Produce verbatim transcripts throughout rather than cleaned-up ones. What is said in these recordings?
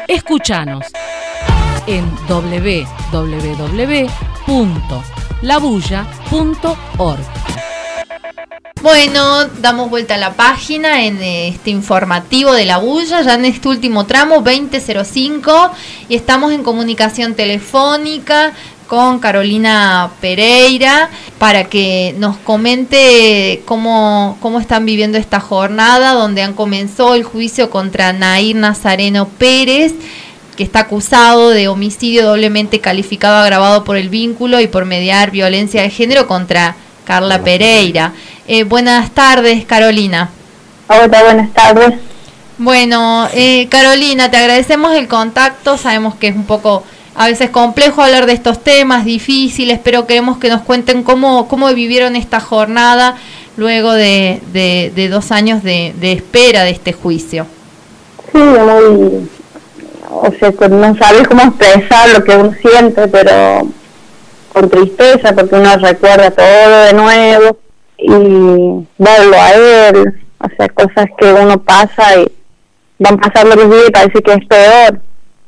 Escúchanos en doble u doble u doble u punto la bulla punto org. Bueno, damos vuelta a la página en este informativo de La Bulla, ya en este último tramo, veinte cero cinco, y estamos en comunicación telefónica con Carolina Pereira para que nos comente cómo, cómo están viviendo esta jornada, donde han comenzado el juicio contra Nair Nazareno Pérez, que está acusado de homicidio doblemente calificado agravado por el vínculo y por mediar violencia de género contra Carla Pereira. Eh, buenas tardes, Carolina. Hola, buenas tardes. Bueno, eh, Carolina, te agradecemos el contacto. Sabemos que es un poco, a veces complejo hablar de estos temas difíciles, pero queremos que nos cuenten cómo, cómo vivieron esta jornada luego de, de, de dos años de, de espera de este juicio. Sí, muy... O sea, no sabes cómo expresar lo que uno siente, pero con tristeza, porque uno recuerda todo de nuevo y verlo a él, o sea, cosas que uno pasa y van pasando los días y parece que es peor.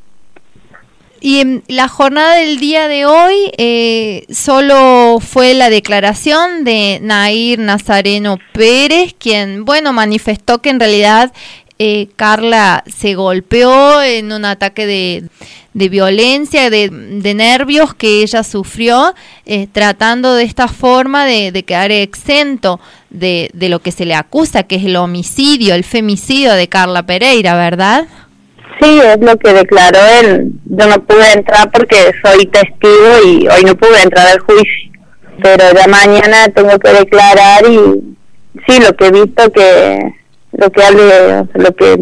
Y la jornada del día de hoy eh, solo fue la declaración de Nair Nazareno Pérez, quien, bueno, manifestó que en realidad eh, Carla se golpeó en un ataque de, de violencia, de, de nervios que ella sufrió, eh, tratando de esta forma de, de quedar exento de, de lo que se le acusa, que es el homicidio, el femicidio de Carla Pereira, ¿verdad? Sí, es lo que declaró él. Yo no pude entrar porque soy testigo y hoy no pude entrar al juicio, pero ya mañana tengo que declarar y sí, lo que he visto que lo que hable, lo que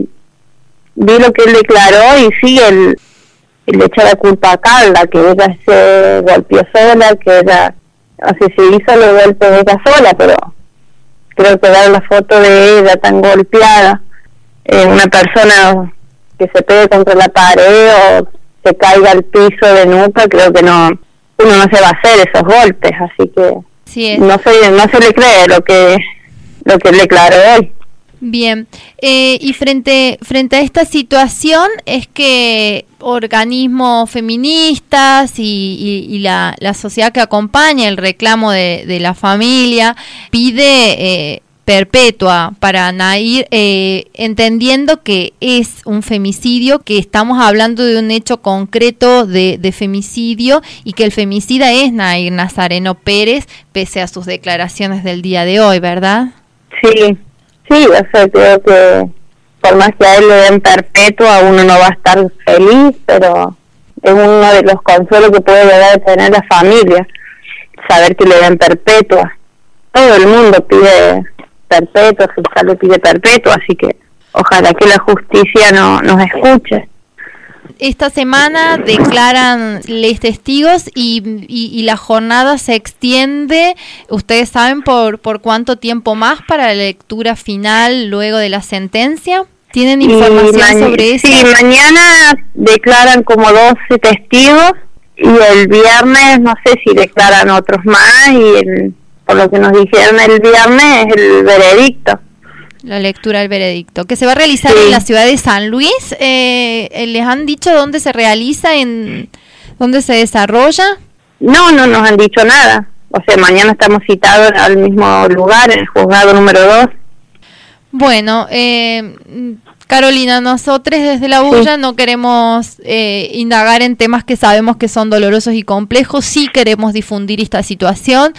vi lo que él declaró y sí, él, él le echa la culpa a Carla, que ella se golpeó sola, que ella, así se hizo los golpes ella sola, pero creo que dar la foto de ella tan golpeada, eh, una persona que se pegue contra la pared o se caiga al piso de nuca, creo que no, uno no se va a hacer esos golpes, así que sí no se no se le cree lo que lo que él declaró hoy. Bien, eh, y frente frente a esta situación es que organismos feministas y, y, y la, la sociedad que acompaña el reclamo de, de la familia pide eh, perpetua para Nair, eh, entendiendo que es un femicidio, que estamos hablando de un hecho concreto de, de femicidio y que el femicida es Nair Nazareno Pérez, pese a sus declaraciones del día de hoy, ¿verdad? Sí, sí, o sea, creo que por más que a él le den perpetua, uno no va a estar feliz, pero es uno de los consuelos que puede llegar a tener la familia, saber que le den perpetua. Todo el mundo pide perpetua, el fiscal le pide perpetua, así que ojalá que la justicia no nos escuche. Esta semana declaran los testigos y, y, y la jornada se extiende, ¿ustedes saben por, por cuánto tiempo más para la lectura final luego de la sentencia? ¿Tienen información sobre eso? Sí, mañana declaran como doce testigos y el viernes no sé si declaran otros más y el, por lo que nos dijeron el viernes es el veredicto. La lectura del veredicto, que se va a realizar sí. en la ciudad de San Luis. Eh, ¿Les han dicho dónde se realiza, en dónde se desarrolla? No, no nos han dicho nada. O sea, mañana estamos citados al mismo lugar, en el juzgado número dos. Bueno, eh, Carolina, nosotros desde La Bulla sí. no queremos eh, indagar en temas que sabemos que son dolorosos y complejos. Sí queremos difundir esta situación.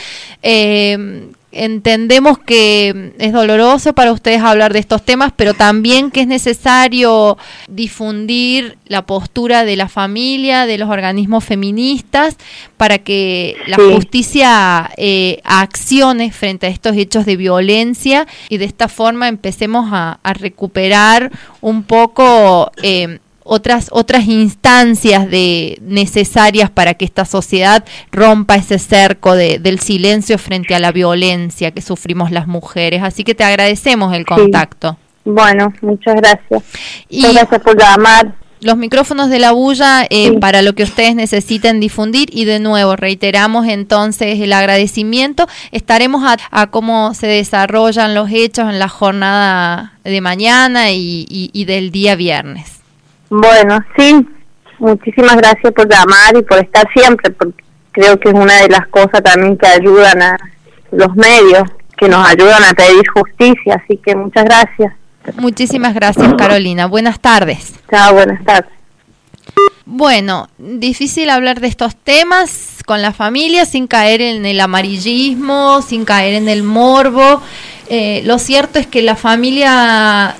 Eh, Entendemos que es doloroso para ustedes hablar de estos temas, pero también que es necesario difundir la postura de la familia, de los organismos feministas, para que la sí. justicia eh, accione frente a estos hechos de violencia y de esta forma empecemos a, a recuperar un poco eh, otras otras instancias de necesarias para que esta sociedad rompa ese cerco de, del silencio frente a la violencia que sufrimos las mujeres. Así que te agradecemos el contacto. Sí. Bueno, muchas gracias. Y muchas gracias por llamar. Los micrófonos de La Bulla eh, sí. para lo que ustedes necesiten difundir y de nuevo reiteramos entonces el agradecimiento. Estaremos a, a cómo se desarrollan los hechos en la jornada de mañana y, y, y del día viernes. Bueno, sí, muchísimas gracias por llamar y por estar siempre, porque creo que es una de las cosas también que ayudan a los medios, que nos ayudan a pedir justicia, así que muchas gracias. Muchísimas gracias, Carolina. Buenas tardes. Chao, buenas tardes. Bueno, difícil hablar de estos temas con la familia sin caer en el amarillismo, sin caer en el morbo. Eh, lo cierto es que la familia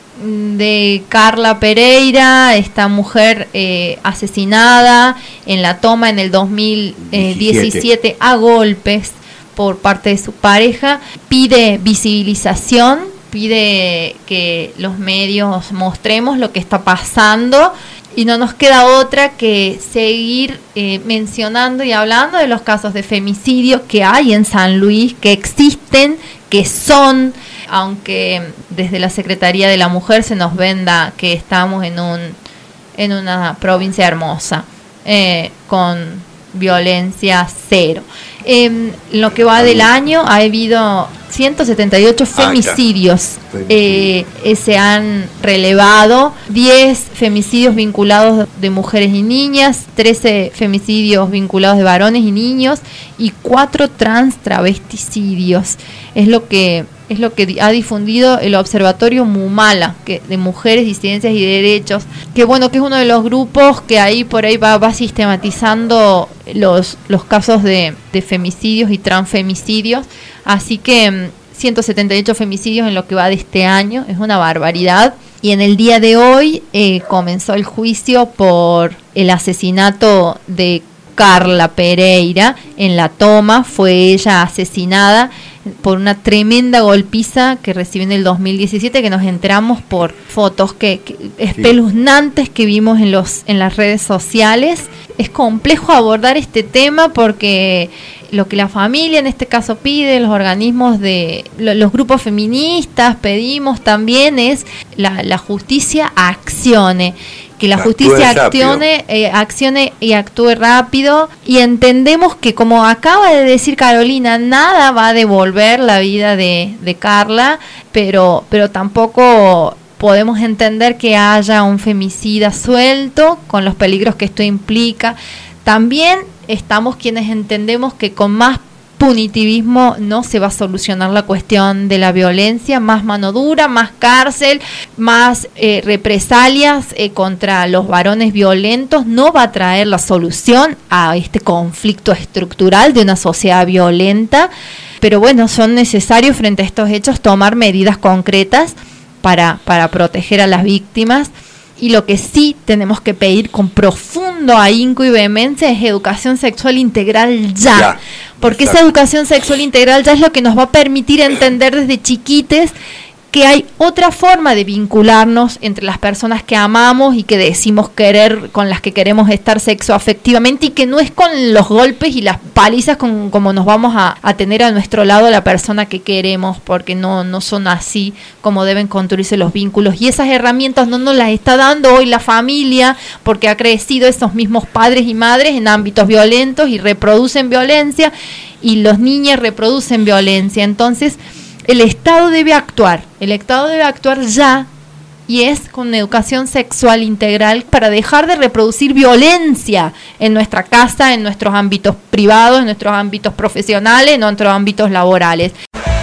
de Carla Pereira, esta mujer eh, asesinada en la toma en el dos mil diecisiete a golpes por parte de su pareja, pide visibilización, pide que los medios mostremos lo que está pasando. Y no nos queda otra que seguir eh, mencionando y hablando de los casos de femicidio que hay en San Luis, que existen, que son, aunque desde la Secretaría de la Mujer se nos venda que estamos en un en una provincia hermosa, eh, con violencia cero. En lo que va del año ha habido ciento setenta y ocho femicidios, eh, eh, se han relevado, diez femicidios vinculados de mujeres y niñas, trece femicidios vinculados de varones y niños y cuatro trans travesticidios. Es lo que es lo que ha difundido el Observatorio Mumala, que de Mujeres, Disidencias y Derechos, que bueno, que es uno de los grupos que ahí por ahí va, va sistematizando los, los casos de, de femicidios y transfemicidios. Así que ciento setenta y ocho femicidios en lo que va de este año, es una barbaridad. Y en el día de hoy eh, comenzó el juicio por el asesinato de Carla Pereira en La Toma. Fue ella asesinada por una tremenda golpiza que recibió en el dos mil diecisiete, que nos enteramos por fotos que, que espeluznantes que vimos en los en las redes sociales. Es complejo abordar este tema porque lo que la familia en este caso pide, los organismos de lo, los grupos feministas pedimos también es la, la justicia accione. Que la justicia accione, eh, accione y actúe rápido, y entendemos que, como acaba de decir Carolina, nada va a devolver la vida de, de Carla, pero, pero tampoco podemos entender que haya un femicida suelto con los peligros que esto implica. También estamos quienes entendemos que con más punitivismo no se va a solucionar la cuestión de la violencia, más mano dura, más cárcel, más eh, represalias eh, contra los varones violentos no va a traer la solución a este conflicto estructural de una sociedad violenta, pero bueno, son necesarios frente a estos hechos tomar medidas concretas para, para proteger a las víctimas. Y lo que sí tenemos que pedir con profundo ahínco y vehemencia es educación sexual integral ya. ya porque exacto. Esa educación sexual integral ya es lo que nos va a permitir entender desde chiquites que hay otra forma de vincularnos entre las personas que amamos y que decimos querer, con las que queremos estar sexoafectivamente, y que no es con los golpes y las palizas con, como nos vamos a, a tener a nuestro lado a la persona que queremos, porque no, no son así como deben construirse los vínculos. Y esas herramientas no nos las está dando hoy la familia, porque ha crecido esos mismos padres y madres en ámbitos violentos y reproducen violencia, y los niños reproducen violencia. Entonces, el Estado debe actuar, el Estado debe actuar ya, y es con educación sexual integral para dejar de reproducir violencia en nuestra casa, en nuestros ámbitos privados, en nuestros ámbitos profesionales, en nuestros ámbitos laborales.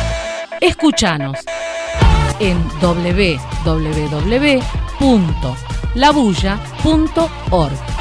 Escúchanos en doble u doble u doble u punto la bulla punto org.